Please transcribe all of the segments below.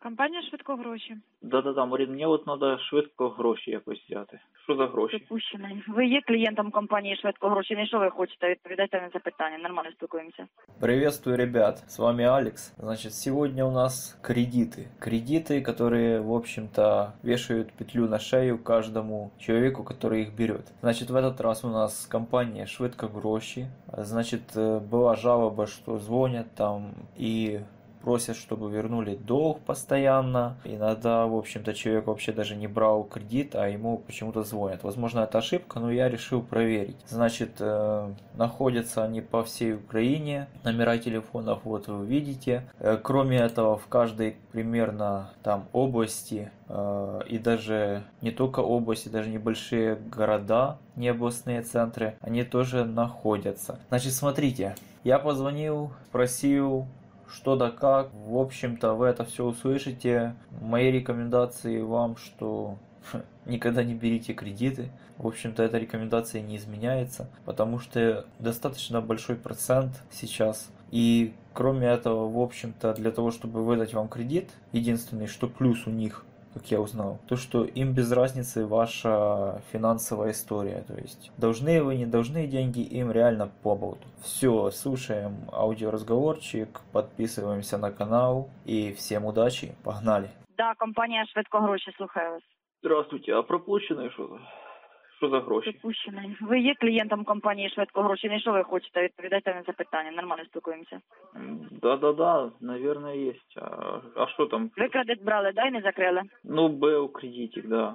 Компанія «Швидко гроші». Да-да-да, Марин, мені от треба швидко гроші якось взяти. Що за гроші? Припущений. Ви є клієнтом компанії «Швидко гроші». Не що ви хочете? Відповідайте на запитання. Нормально спілкуємося. Приветствую, ребят. С вами Алекс. Значит, сегодня у нас кредиты. Кредиты, которые, в общем-то, вешают петлю на шею каждому человеку, который их берет. Значит, в этот раз у нас компания «Швидко гроші». Значит, была жалоба, что звонят там и просят, чтобы вернули долг постоянно. Иногда, в общем-то, человек вообще даже не брал кредит, а ему почему-то звонят. Возможно, это ошибка, но я решил проверить. Значит, находятся они по всей Украине. Номера телефонов вот вы видите. Кроме этого, в каждой примерно там области и даже не только области, даже небольшие города, не областные центры, они тоже находятся. Значит, смотрите, я позвонил, спросил, что да как. В общем-то, вы это все услышите. Мои рекомендации вам, что никогда не берите кредиты. В общем-то, эта рекомендация не изменяется, потому что достаточно большой процент сейчас. И кроме этого, в общем-то, для того, чтобы выдать вам кредит, единственный, что плюс у них, как я узнал, то, что им без разницы ваша финансовая история. То есть, должны вы, не должны деньги, им реально по болту. Все, слушаем аудиоразговорчик, подписываемся на канал и всем удачи, погнали. Да, компанія «Швидко гроші», слухаю вас. Здравствуйте, а пропущене що за? Що за гроші? Припущений. Ви є клієнтом компанії «Швидко гроші». Не що ви хочете? Відповідайте на запитання. Нормально спілкуємося. Да-да-да, наверное, есть. А что там? Ви кредит брали, да, і не закрили? Ну, был кредитик, да.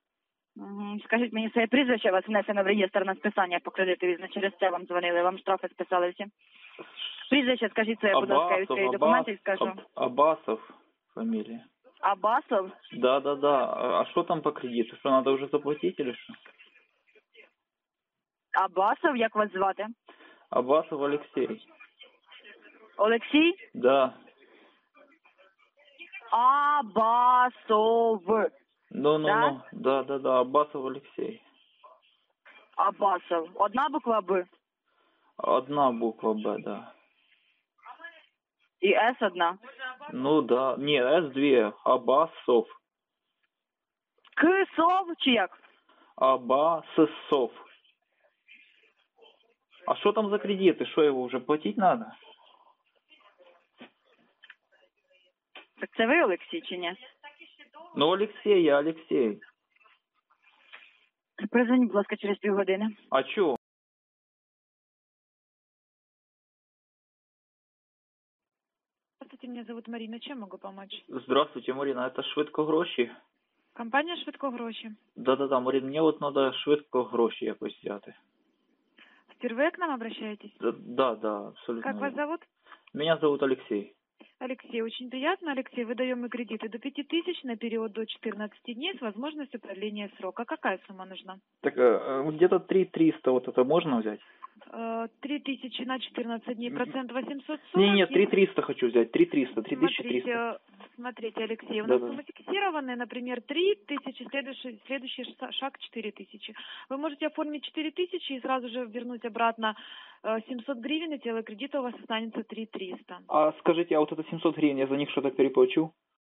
Угу. Скажіть мені своє прізвище, у вас внесено в реєстр на списання по кредиту, і через це вам дзвонили, вам штрафи списали всі. Прізвище скажіть своє, будь ласка, я відкрию документи і скажу. Абасов фамилия. Абасов? Да-да-да. А что там по кредиту? Что, надо уже заплатить или что? Абасов, як вас звати? Абасов Алексей. Олексій? Да. Абасов. Ну. Да-да-да. Абасов Алексей. Абасов. Одна буква Б? Одна буква Б, да. І С одна? Ну да. Не, С2. Абасов. Кисов чи як? Абасов. А что там за кредиты? Что, его уже платить надо? Так це ви, Олексій, чи ні? Ну, Алексей, я Алексей. Призвоніть, будь ласка, через півгодини. А чё? Здравствуйте, меня зовут Марина. Чем могу помочь? Здравствуйте, Марина, это швидко гроші? Компанія «Швидко гроші». Да-да-да, Марин, мне вот надо швидко гроші якось взяти. Впервые к нам обращаетесь? Да, абсолютно. Как вас зовут? Меня зовут Алексей. Алексей, очень приятно. Алексей, выдаем мы кредиты до 5000 на период до 14 дней с возможностью продления срока. Какая сумма нужна? Так, где-то 3300 вот это можно взять? 3000 на 14 дней, процент 840. Нет, 3300 хочу взять, 3300. Смотрите, Алексей, у Да, нас суммы фиксированные, например, 3000, следующий шаг 4000. Вы можете оформить 4000 и сразу же вернуть обратно 700 гривен, и тело кредита у вас останется 3300. А скажите, а вот это 700 гривен, я за них что-то переплачу?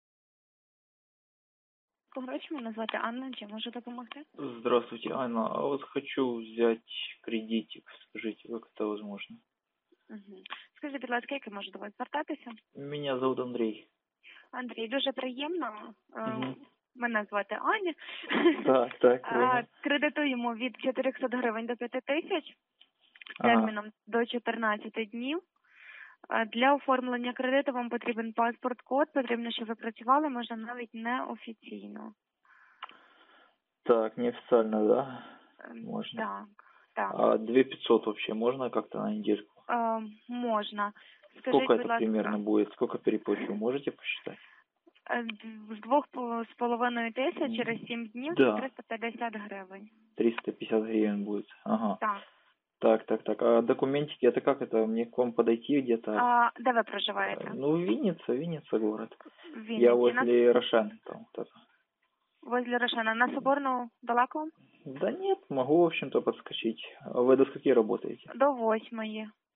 Гроші, мене звати Анна, чим можу допомогти? Здравствуйте, Анна, а вот хочу взять кредитик, скажите, как это возможно? Угу. Скажіть, будь ласка, як я можу до вас звертатися? Меня зовут Андрей. Андрій, дуже приємно. Угу. Мене звати Аня. Так. Кредитуємо від 400 гривень до 5000 терміном до 14 днів. Для оформлення кредиту вам потрібен паспорт-код, потрібно, щоб ви працювали, можна навіть неофіційно. Так, неофициально, да? Можно. Так. А 2500 вообще можно как-то на недельку? Можна. Скажите, сколько это примерно будет? Сколько переплачу? Можете посчитать? З 2500 через 7 днів да. 350 гривень. 350 гривен будет, ага. Так. Так. А документики, это как это? Мне к вам подойти где-то? Де ви проживаєте? Ну, Винница город. Вінниці. Я возле Рошен там. Вот это. Возле Рошена. На Соборну далеко вам? Да нет, могу, в общем-то, подскочить. Вы до скольки работаете? До 8.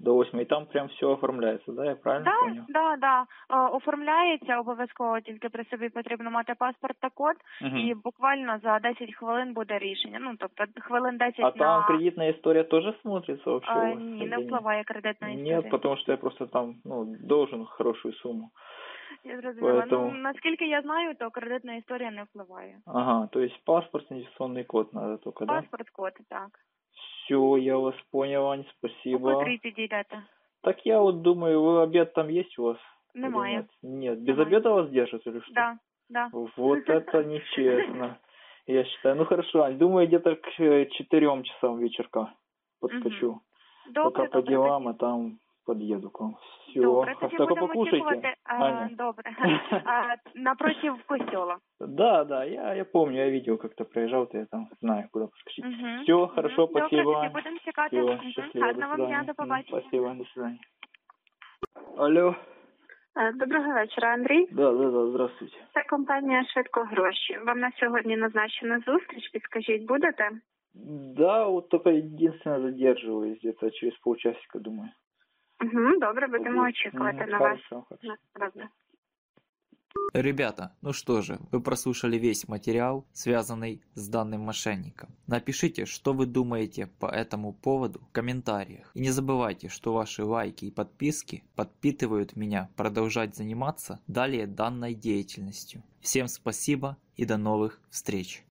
до 8, и там прям все оформляется, да, я правильно понял? Да. Оформляється обов'язково, тільки при собі потрібно мати паспорт та код, і буквально за 10 хвилин буде рішення. Ну, тобто хвилин 10 А там кредитная история тоже смотрится вообще у вас? Ні, не впливає кредитна історія. Нет, потому что я просто там, должен хорошую сумму. Я зрозуміла. Поэтому... наскільки я знаю, то кредитна історія не впливає. Ага, то есть паспорт, идентификационный код надо только, да? Паспорт, код, так. Все, я вас понял, Ань, спасибо. О котрій підійдете? Так я вот думаю, обед там есть у вас? Немає. Нет, без обеда вас держат или что? Да. Вот это нечестно, я считаю. Ну хорошо, Ань, думаю, где-то к 4 часам вечерка подскочу. Добре, пока по делам, а там подъеду к вам. Все, добре, тоді только будемо покушайте. очікувати. Добре. Напротив костьола. Да, я помню, я видел, как-то проезжал, я там знаю, куда подскочить. Все, хорошо, спасибо. Добре, тоді будемо чекати. Все, счастливо, Гарного до дня, свидания. до побачення. Спасибо, до свидания. Алло. Доброго вечора, Андрій. Да, здравствуйте. Це компанія «Швидко гроші». Вам на сьогодні назначена зустріч, підскажіть, будете? Да, вот только единственное задерживаюсь где-то через полчасика, думаю. Добре, будемо очікувати на вас. Хорошо. Ребята, ну что же, вы прослушали весь материал, связанный с данным мошенником. Напишите, что вы думаете по этому поводу в комментариях. И не забывайте, что ваши лайки и подписки подпитывают меня продолжать заниматься далее данной деятельностью. Всем спасибо и до новых встреч!